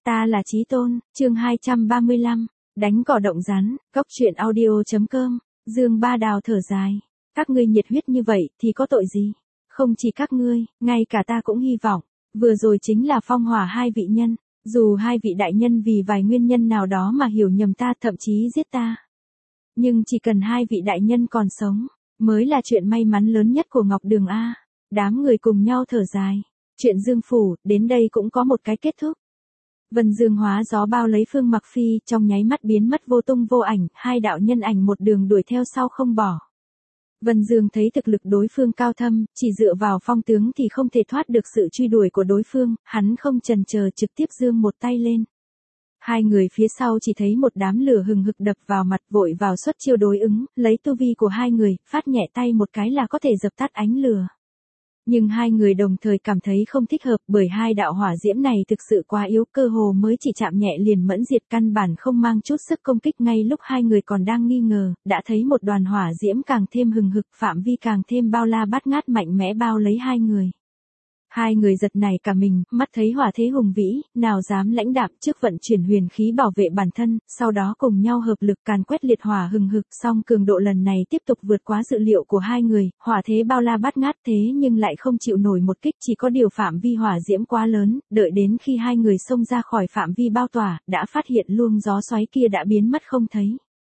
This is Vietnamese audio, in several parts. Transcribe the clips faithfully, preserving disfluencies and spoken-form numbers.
Ta là Chí Tôn, chương hai trăm ba mươi lăm, đánh cỏ động rắn, cóc truyện audio.com, Dương Ba Đào thở dài. Các ngươi nhiệt huyết như vậy thì có tội gì? Không chỉ các ngươi, ngay cả ta cũng hy vọng. Vừa rồi chính là phong hỏa hai vị nhân, dù hai vị đại nhân vì vài nguyên nhân nào đó mà hiểu nhầm ta, thậm chí giết ta. Nhưng chỉ cần hai vị đại nhân còn sống, mới là chuyện may mắn lớn nhất của Ngọc Đường A. Đám người cùng nhau thở dài. Chuyện Dương Phủ, đến đây cũng có một cái kết thúc. Vân Dương hóa gió bao lấy Phương Mặc Phi, trong nháy mắt biến mất vô tung vô ảnh, hai đạo nhân ảnh một đường đuổi theo sau không bỏ. Vân Dương thấy thực lực đối phương cao thâm, chỉ dựa vào phong tướng thì không thể thoát được sự truy đuổi của đối phương, hắn không chần chờ trực tiếp giương một tay lên. Hai người phía sau chỉ thấy một đám lửa hừng hực đập vào mặt, vội vào xuất chiêu đối ứng, lấy tu vi của hai người, phát nhẹ tay một cái là có thể dập tắt ánh lửa. Nhưng hai người đồng thời cảm thấy không thích hợp, bởi hai đạo hỏa diễm này thực sự quá yếu, cơ hồ mới chỉ chạm nhẹ liền mẫn diệt, căn bản không mang chút sức công kích. Ngay lúc hai người còn đang nghi ngờ, đã thấy một đoàn hỏa diễm càng thêm hừng hực, phạm vi càng thêm bao la bát ngát, mạnh mẽ bao lấy hai người. Hai người giật nảy cả mình, mắt thấy hỏa thế hùng vĩ, nào dám lãnh đạm, trước vận chuyển huyền khí bảo vệ bản thân, sau đó cùng nhau hợp lực càn quét liệt hỏa hừng hực. Song cường độ lần này tiếp tục vượt quá dự liệu của hai người, hỏa thế bao la bát ngát thế nhưng lại không chịu nổi một kích, chỉ có điều phạm vi hỏa diễm quá lớn, đợi đến khi hai người xông ra khỏi phạm vi bao tỏa, đã phát hiện luồng gió xoáy kia đã biến mất không thấy.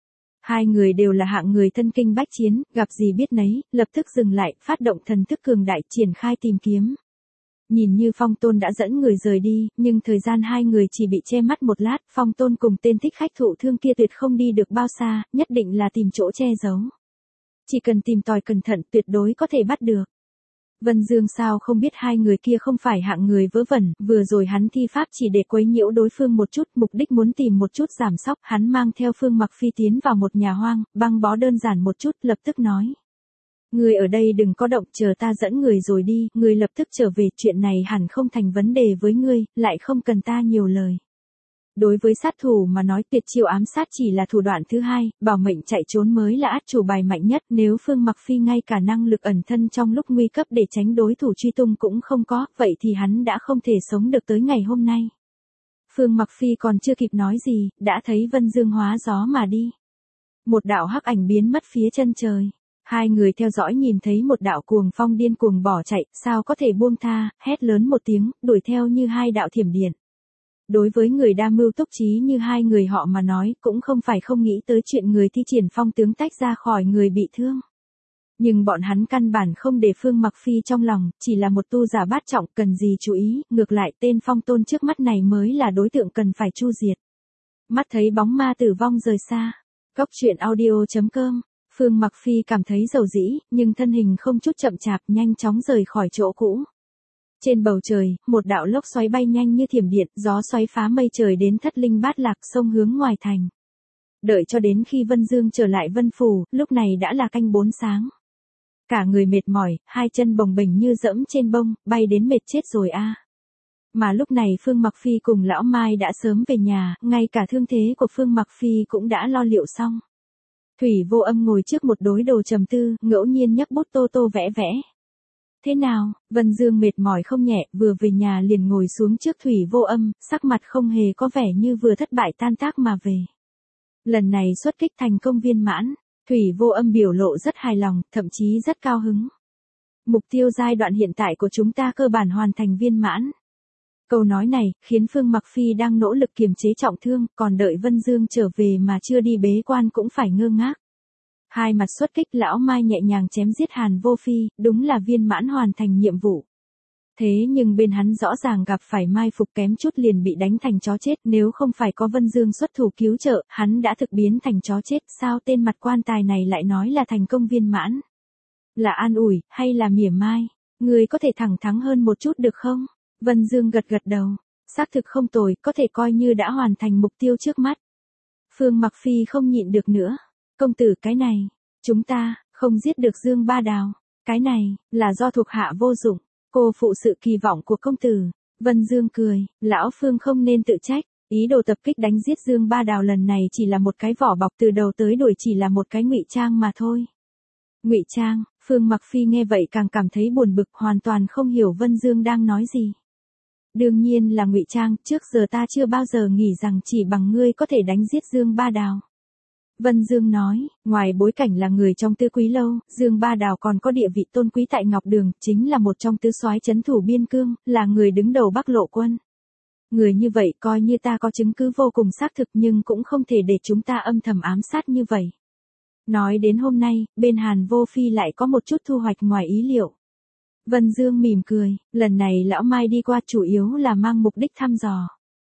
Hai người đều là hạng người thân kinh bách chiến, gặp gì biết nấy, lập tức dừng lại, phát động thần thức cường đại, triển khai tìm kiếm. Nhìn như Phong Tôn đã dẫn người rời đi, nhưng thời gian hai người chỉ bị che mắt một lát, Phong Tôn cùng tên thích khách thụ thương kia tuyệt không đi được bao xa, nhất định là tìm chỗ che giấu. Chỉ cần tìm tòi cẩn thận tuyệt đối có thể bắt được. Vân Dương sao không biết hai người kia không phải hạng người vớ vẩn, vừa rồi hắn thi pháp chỉ để quấy nhiễu đối phương một chút, mục đích muốn tìm một chút giảm sóc, hắn mang theo Phương Mặc Phi tiến vào một nhà hoang, băng bó đơn giản một chút, lập tức nói. Người ở đây đừng có động, chờ ta dẫn người rồi đi, người lập tức trở về, chuyện này hẳn không thành vấn đề với ngươi, lại không cần ta nhiều lời. Đối với sát thủ mà nói, tuyệt chiêu ám sát chỉ là thủ đoạn thứ hai, bảo mệnh chạy trốn mới là át chủ bài mạnh nhất. Nếu Phương Mặc Phi ngay cả năng lực ẩn thân trong lúc nguy cấp để tránh đối thủ truy tung cũng không có, vậy thì hắn đã không thể sống được tới ngày hôm nay. Phương Mặc Phi còn chưa kịp nói gì, đã thấy Vân Dương hóa gió mà đi. Một đạo hắc ảnh biến mất phía chân trời. Hai người theo dõi nhìn thấy một đạo cuồng phong điên cuồng bỏ chạy, sao có thể buông tha, hét lớn một tiếng, đuổi theo như hai đạo thiểm điện. Đối với người đa mưu túc trí như hai người họ mà nói, cũng không phải không nghĩ tới chuyện người thi triển phong tướng tách ra khỏi người bị thương. Nhưng bọn hắn căn bản không để Phương Mặc Phi trong lòng, chỉ là một tu giả bát trọng, cần gì chú ý, ngược lại tên Phong Tôn trước mắt này mới là đối tượng cần phải chu diệt. Mắt thấy bóng ma tử vong rời xa. Cóc truyện audio.com. Phương Mặc Phi cảm thấy dầu dĩ, nhưng thân hình không chút chậm chạp, nhanh chóng rời khỏi chỗ cũ. Trên bầu trời, một đạo lốc xoáy bay nhanh như thiểm điện, gió xoáy phá mây trời đến thất linh bát lạc, sông hướng ngoài thành. Đợi cho đến khi Vân Dương trở lại Vân Phủ, lúc này đã là canh bốn sáng. Cả người mệt mỏi, hai chân bồng bềnh như dẫm trên bông, bay đến mệt chết rồi a. À. Mà lúc này Phương Mặc Phi cùng Lão Mai đã sớm về nhà, ngay cả thương thế của Phương Mặc Phi cũng đã lo liệu xong. Thủy Vô Âm ngồi trước một đối đồ trầm tư, ngẫu nhiên nhấc bút tô tô vẽ vẽ. Thế nào? Vân Dương mệt mỏi không nhẹ, vừa về nhà liền ngồi xuống trước Thủy Vô Âm, sắc mặt không hề có vẻ như vừa thất bại tan tác mà về. Lần này xuất kích thành công viên mãn, Thủy Vô Âm biểu lộ rất hài lòng, thậm chí rất cao hứng. Mục tiêu giai đoạn hiện tại của chúng ta cơ bản hoàn thành viên mãn. Câu nói này, khiến Phương Mặc Phi đang nỗ lực kiềm chế trọng thương, còn đợi Vân Dương trở về mà chưa đi bế quan cũng phải ngơ ngác. Hai mặt xuất kích, Lão Mai nhẹ nhàng chém giết Hàn Vô Phi, đúng là viên mãn hoàn thành nhiệm vụ. Thế nhưng bên hắn rõ ràng gặp phải mai phục, kém chút liền bị đánh thành chó chết, nếu không phải có Vân Dương xuất thủ cứu trợ, hắn đã thực biến thành chó chết, sao tên mặt quan tài này lại nói là thành công viên mãn? Là an ủi, hay là mỉa mai? Người có thể thẳng thắn hơn một chút được không? Vân Dương gật gật đầu, xác thực không tồi, có thể coi như đã hoàn thành mục tiêu trước mắt. Phương Mặc Phi không nhịn được nữa. Công tử, cái này, chúng ta, không giết được Dương Ba Đào. Cái này, là do thuộc hạ vô dụng, cô phụ sự kỳ vọng của công tử. Vân Dương cười, lão Phương không nên tự trách, ý đồ tập kích đánh giết Dương Ba Đào lần này chỉ là một cái vỏ bọc, từ đầu tới đuôi chỉ là một cái ngụy trang mà thôi. Ngụy trang? Phương Mặc Phi nghe vậy càng cảm thấy buồn bực, hoàn toàn không hiểu Vân Dương đang nói gì. Đương nhiên là ngụy trang, trước giờ ta chưa bao giờ nghĩ rằng chỉ bằng ngươi có thể đánh giết Dương Ba Đào. Vân Dương nói, ngoài bối cảnh là người trong Tứ Quý Lâu, Dương Ba Đào còn có địa vị tôn quý tại Ngọc Đường, chính là một trong tứ soái trấn thủ biên cương, là người đứng đầu Bắc Lộ quân. Người như vậy coi như ta có chứng cứ vô cùng xác thực nhưng cũng không thể để chúng ta âm thầm ám sát như vậy. Nói đến hôm nay, bên Hàn Vô Phi lại có một chút thu hoạch ngoài ý liệu. Vân Dương mỉm cười, lần này lão Mai đi qua chủ yếu là mang mục đích thăm dò.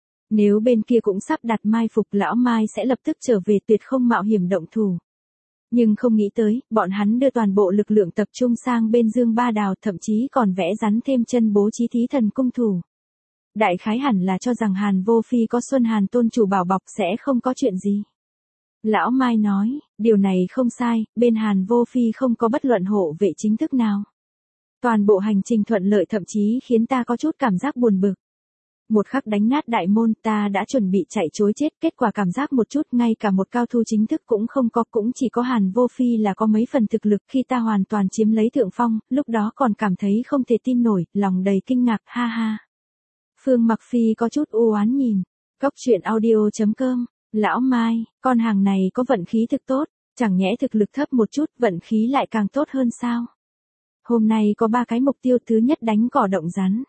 Nếu bên kia cũng sắp đặt mai phục lão Mai sẽ lập tức trở về tuyệt không mạo hiểm động thủ. Nhưng không nghĩ tới, bọn hắn đưa toàn bộ lực lượng tập trung sang bên Dương Ba Đào thậm chí còn vẽ rắn thêm chân bố trí thí thần cung thủ. Đại khái hẳn là cho rằng Hàn Vô Phi có Xuân Hàn tôn chủ bảo bọc sẽ không có chuyện gì. Lão Mai nói, điều này không sai, bên Hàn Vô Phi không có bất luận hộ vệ chính thức nào. Toàn bộ hành trình thuận lợi thậm chí khiến ta có chút cảm giác buồn bực. Một khắc đánh nát đại môn ta đã chuẩn bị chạy trối chết, kết quả cảm giác một chút ngay cả một cao thủ chính thức cũng không có, cũng chỉ có Hàn Vô Phi là có mấy phần thực lực khi ta hoàn toàn chiếm lấy thượng phong, lúc đó còn cảm thấy không thể tin nổi, lòng đầy kinh ngạc, ha ha. Phương Mặc Phi có chút u oán nhìn, Cóc Truyện Audio chấm com, lão Mai, con hàng này có vận khí thực tốt, chẳng nhẽ thực lực thấp một chút, vận khí lại càng tốt hơn sao? Hôm nay có ba cái mục tiêu, thứ nhất đánh cỏ động rắn.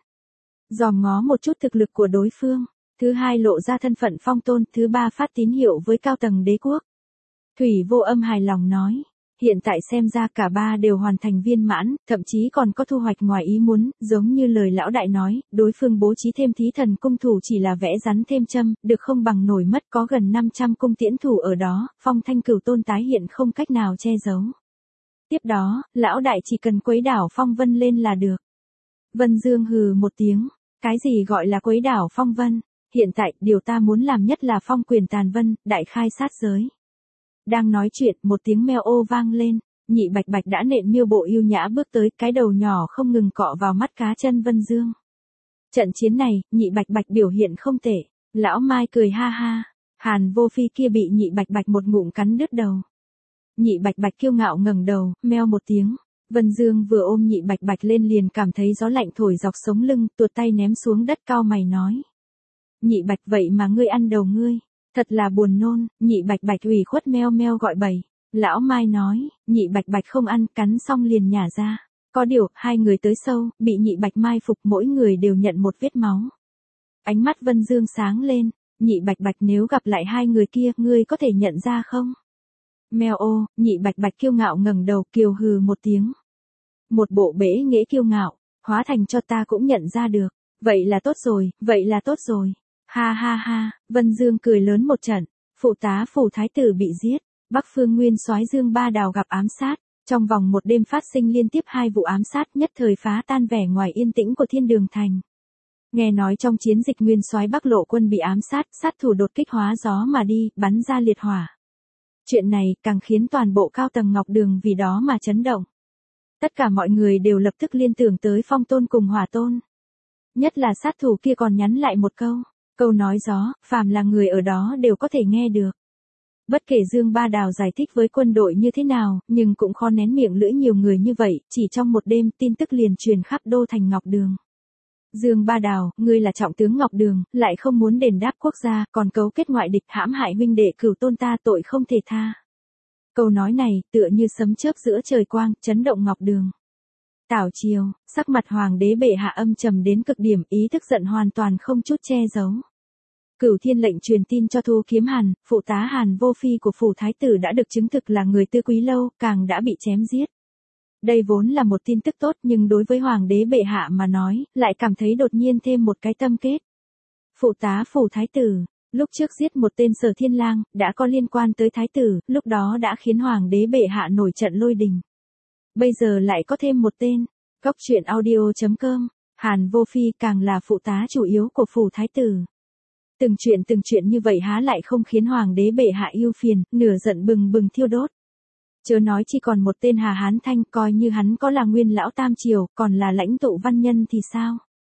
Dòm ngó một chút thực lực của đối phương, thứ hai lộ ra thân phận phong tôn, thứ ba phát tín hiệu với cao tầng đế quốc. Thủy Vô Âm hài lòng nói, hiện tại xem ra cả ba đều hoàn thành viên mãn, thậm chí còn có thu hoạch ngoài ý muốn, giống như lời lão đại nói, đối phương bố trí thêm thí thần cung thủ chỉ là vẽ rắn thêm châm, được không bằng nổi mất có gần năm trăm cung tiễn thủ ở đó, phong thanh cửu tôn tái hiện không cách nào che giấu. Tiếp đó, lão đại chỉ cần quấy đảo phong vân lên là được. Vân Dương hừ một tiếng, cái gì gọi là quấy đảo phong vân, hiện tại điều ta muốn làm nhất là phong quyền tàn vân, đại khai sát giới. Đang nói chuyện, một tiếng meo ô vang lên, Nhị Bạch Bạch đã nện miêu bộ yêu nhã bước tới, cái đầu nhỏ không ngừng cọ vào mắt cá chân Vân Dương. Trận chiến này, Nhị Bạch Bạch biểu hiện không tệ, lão Mai cười ha ha, Hàn Vô Phi kia bị Nhị Bạch Bạch một ngụm cắn đứt đầu. Nhị Bạch Bạch kiêu ngạo ngẩng đầu, meo một tiếng, Vân Dương vừa ôm Nhị Bạch Bạch lên liền cảm thấy gió lạnh thổi dọc sống lưng, tuột tay ném xuống đất, cao mày nói. Nhị Bạch, vậy mà ngươi ăn đầu ngươi. Thật là buồn nôn, Nhị Bạch Bạch ủy khuất meo meo gọi bầy. Lão Mai nói, Nhị Bạch Bạch không ăn, cắn xong liền nhả ra. Có điều, hai người tới sâu, bị Nhị Bạch mai phục, mỗi người đều nhận một vết máu. Ánh mắt Vân Dương sáng lên, Nhị Bạch Bạch, nếu gặp lại hai người kia, ngươi có thể nhận ra không? Meo ô, Nhị Bạch Bạch kiêu ngạo ngẩng đầu, kiều hừ một tiếng. Một bộ bể nghễ kiêu ngạo, hóa thành cho ta cũng nhận ra được. Vậy là tốt rồi, vậy là tốt rồi. Ha ha ha, Vân Dương cười lớn một trận, phụ tá phủ thái tử bị giết, Bắc Phương Nguyên soái Dương Ba Đào gặp ám sát, trong vòng một đêm phát sinh liên tiếp hai vụ ám sát, nhất thời phá tan vẻ ngoài yên tĩnh của Thiên Đường Thành. Nghe nói trong chiến dịch Nguyên soái Bắc Lộ quân bị ám sát, sát thủ đột kích hóa gió mà đi, bắn ra liệt hỏa. Chuyện này càng khiến toàn bộ cao tầng Ngọc Đường vì đó mà chấn động. Tất cả mọi người đều lập tức liên tưởng tới Phong Tôn cùng Hỏa Tôn. Nhất là sát thủ kia còn nhắn lại một câu. Câu nói gió, phàm là người ở đó đều có thể nghe được. Bất kể Dương Ba Đào giải thích với quân đội như thế nào, nhưng cũng khó nén miệng lưỡi nhiều người như vậy, chỉ trong một đêm tin tức liền truyền khắp đô thành Ngọc Đường. Dương Ba Đào, ngươi là trọng tướng Ngọc Đường, lại không muốn đền đáp quốc gia, còn cấu kết ngoại địch hãm hại huynh đệ cửu tôn ta, tội không thể tha. Câu nói này, tựa như sấm chớp giữa trời quang, chấn động Ngọc Đường. Tảo chiều, sắc mặt hoàng đế bệ hạ âm trầm đến cực điểm, ý thức giận hoàn toàn không chút che giấu. Cửu Thiên lệnh truyền tin cho Thu Kiếm Hàn, phụ tá Hàn Vô Phi của phủ thái tử đã được chứng thực là người Tư Quý Lâu, càng đã bị chém giết. Đây vốn là một tin tức tốt, nhưng đối với hoàng đế bệ hạ mà nói, lại cảm thấy đột nhiên thêm một cái tâm kết. Phụ tá phủ thái tử, lúc trước giết một tên Sở Thiên Lang, đã có liên quan tới thái tử, lúc đó đã khiến hoàng đế bệ hạ nổi trận lôi đình. Bây giờ lại có thêm một tên, Cóc Truyện Audio chấm com, Hàn Vô Phi càng là phụ tá chủ yếu của phủ thái tử. Từng chuyện từng chuyện như vậy há lại không khiến hoàng đế bệ hạ yêu phiền, nửa giận bừng bừng thiêu đốt. Chớ nói chỉ còn một tên Hà Hán Thanh, coi như hắn có là nguyên lão tam triều, còn là lãnh tụ văn nhân thì sao?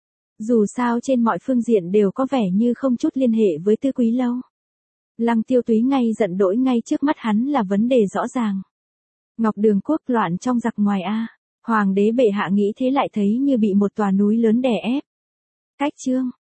Dù sao trên mọi phương diện đều có vẻ như không chút liên hệ với Tư Quý Lâu. Lăng Tiêu Túy ngay giận đỗi ngay trước mắt hắn là vấn đề rõ ràng. Ngọc Đường quốc loạn trong giặc ngoài a. Hoàng đế bệ hạ nghĩ thế lại thấy như bị một tòa núi lớn đè ép. Cách chương